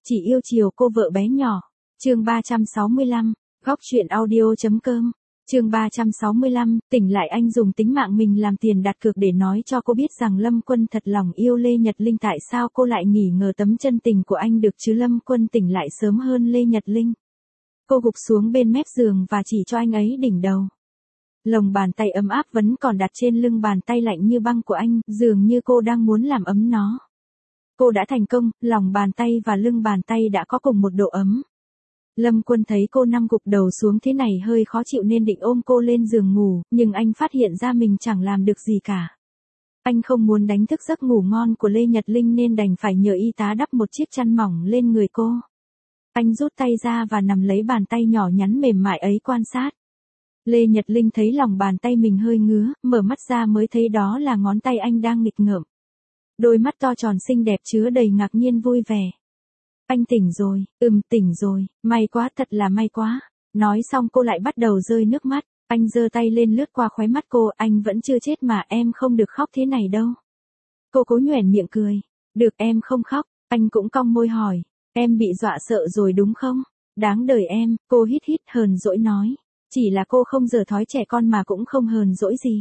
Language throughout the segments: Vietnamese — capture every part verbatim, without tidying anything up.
chỉ yêu chiều cô vợ bé nhỏ. Chương ba trăm sáu mươi lăm, góc truyện audio.com. Chương ba trăm sáu mươi lăm, tỉnh lại anh dùng tính mạng mình làm tiền đặt cược để nói cho cô biết rằng Lâm Quân thật lòng yêu Lê Nhật Linh. Tại sao cô lại nghỉ ngờ tấm chân tình của anh được chứ? Lâm Quân tỉnh lại sớm hơn Lê Nhật Linh. Cô gục xuống bên mép giường và chỉ cho anh ấy đỉnh đầu. Lồng bàn tay ấm áp vẫn còn đặt trên lưng bàn tay lạnh như băng của anh, dường như cô đang muốn làm ấm nó. Cô đã thành công, lòng bàn tay và lưng bàn tay đã có cùng một độ ấm. Lâm Quân thấy cô nằm gục đầu xuống thế này hơi khó chịu nên định ôm cô lên giường ngủ, nhưng anh phát hiện ra mình chẳng làm được gì cả. Anh không muốn đánh thức giấc ngủ ngon của Lê Nhật Linh nên đành phải nhờ y tá đắp một chiếc chăn mỏng lên người cô. Anh rút tay ra và nằm lấy bàn tay nhỏ nhắn mềm mại ấy quan sát. Lê Nhật Linh thấy lòng bàn tay mình hơi ngứa, mở mắt ra mới thấy đó là ngón tay anh đang nghịch ngợm. Đôi mắt to tròn xinh đẹp chứa đầy ngạc nhiên vui vẻ. Anh tỉnh rồi, ừm tỉnh rồi, may quá, thật là may quá. Nói xong cô lại bắt đầu rơi nước mắt, anh giơ tay lên lướt qua khóe mắt cô, anh vẫn chưa chết mà, em không được khóc thế này đâu. Cô cố nhoẻn miệng cười, được em không khóc, anh cũng cong môi hỏi, em bị dọa sợ rồi đúng không? Đáng đời em, cô hít hít hờn dỗi nói, chỉ là cô không giở thói trẻ con mà cũng không hờn dỗi gì.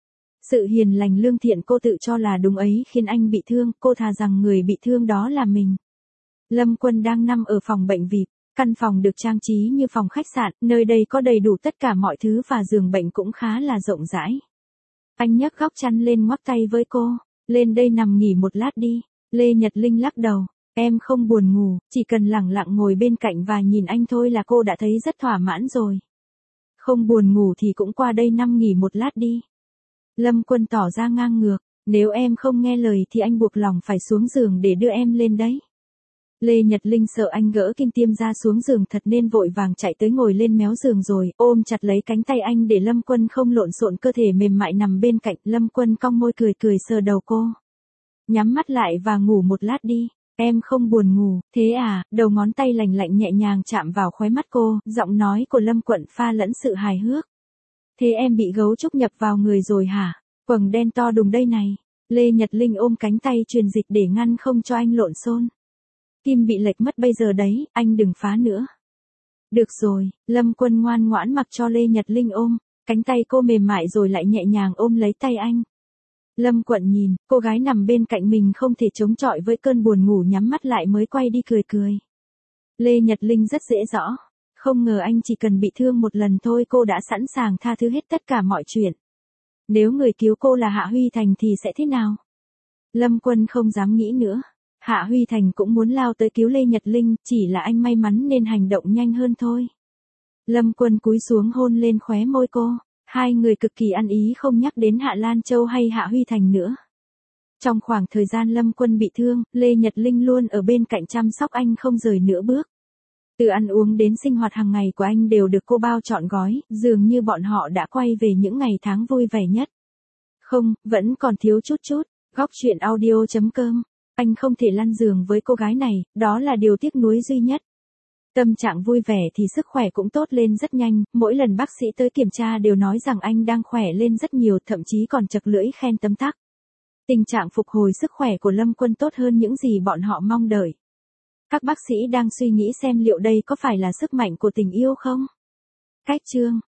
Sự hiền lành lương thiện cô tự cho là đúng ấy khiến anh bị thương, cô thà rằng người bị thương đó là mình. Lâm Quân đang nằm ở phòng bệnh vê i pê, căn phòng được trang trí như phòng khách sạn, nơi đây có đầy đủ tất cả mọi thứ và giường bệnh cũng khá là rộng rãi. Anh nhấc góc chăn lên ngoắc tay với cô, lên đây nằm nghỉ một lát đi. Lê Nhật Linh lắc đầu, em không buồn ngủ, chỉ cần lẳng lặng ngồi bên cạnh và nhìn anh thôi là cô đã thấy rất thỏa mãn rồi. Không buồn ngủ thì cũng qua đây nằm nghỉ một lát đi. Lâm Quân tỏ ra ngang ngược, nếu em không nghe lời thì anh buộc lòng phải xuống giường để đưa em lên đấy. Lê Nhật Linh sợ anh gỡ kim tiêm ra xuống giường thật nên vội vàng chạy tới ngồi lên méo giường rồi ôm chặt lấy cánh tay anh để Lâm Quân không lộn xộn cơ thể mềm mại nằm bên cạnh. Lâm Quân cong môi cười cười sờ đầu cô. Nhắm mắt lại và ngủ một lát đi, em không buồn ngủ, thế à? Đầu ngón tay lành lạnh nhẹ nhàng chạm vào khóe mắt cô, giọng nói của Lâm Quận pha lẫn sự hài hước. Thế em bị gấu trúc nhập vào người rồi hả? Quầng đen to đùng đây này. Lê Nhật Linh ôm cánh tay truyền dịch để ngăn không cho anh lộn xôn. Kim bị lệch mất bây giờ đấy, anh đừng phá nữa. Được rồi, Lâm Quân ngoan ngoãn mặc cho Lê Nhật Linh ôm, cánh tay cô mềm mại rồi lại nhẹ nhàng ôm lấy tay anh. Lâm Quận nhìn, cô gái nằm bên cạnh mình không thể chống chọi với cơn buồn ngủ nhắm mắt lại mới quay đi cười cười. Lê Nhật Linh rất dễ rõ, không ngờ anh chỉ cần bị thương một lần thôi cô đã sẵn sàng tha thứ hết tất cả mọi chuyện. Nếu người cứu cô là Hạ Huy Thành thì sẽ thế nào? Lâm Quân không dám nghĩ nữa. Hạ Huy Thành cũng muốn lao tới cứu Lê Nhật Linh, chỉ là anh may mắn nên hành động nhanh hơn thôi. Lâm Quân cúi xuống hôn lên khóe môi cô, hai người cực kỳ ăn ý không nhắc đến Hạ Lan Châu hay Hạ Huy Thành nữa. Trong khoảng thời gian Lâm Quân bị thương, Lê Nhật Linh luôn ở bên cạnh chăm sóc anh không rời nửa bước. Từ ăn uống đến sinh hoạt hàng ngày của anh đều được cô bao trọn gói, dường như bọn họ đã quay về những ngày tháng vui vẻ nhất. Không, vẫn còn thiếu chút chút, góc truyện audio.com. Anh không thể lăn giường với cô gái này, đó là điều tiếc nuối duy nhất. Tâm trạng vui vẻ thì sức khỏe cũng tốt lên rất nhanh, mỗi lần bác sĩ tới kiểm tra đều nói rằng anh đang khỏe lên rất nhiều, thậm chí còn chật lưỡi khen tấm tắc. Tình trạng phục hồi sức khỏe của Lâm Quân tốt hơn những gì bọn họ mong đợi. Các bác sĩ đang suy nghĩ xem liệu đây có phải là sức mạnh của tình yêu không? Cách chương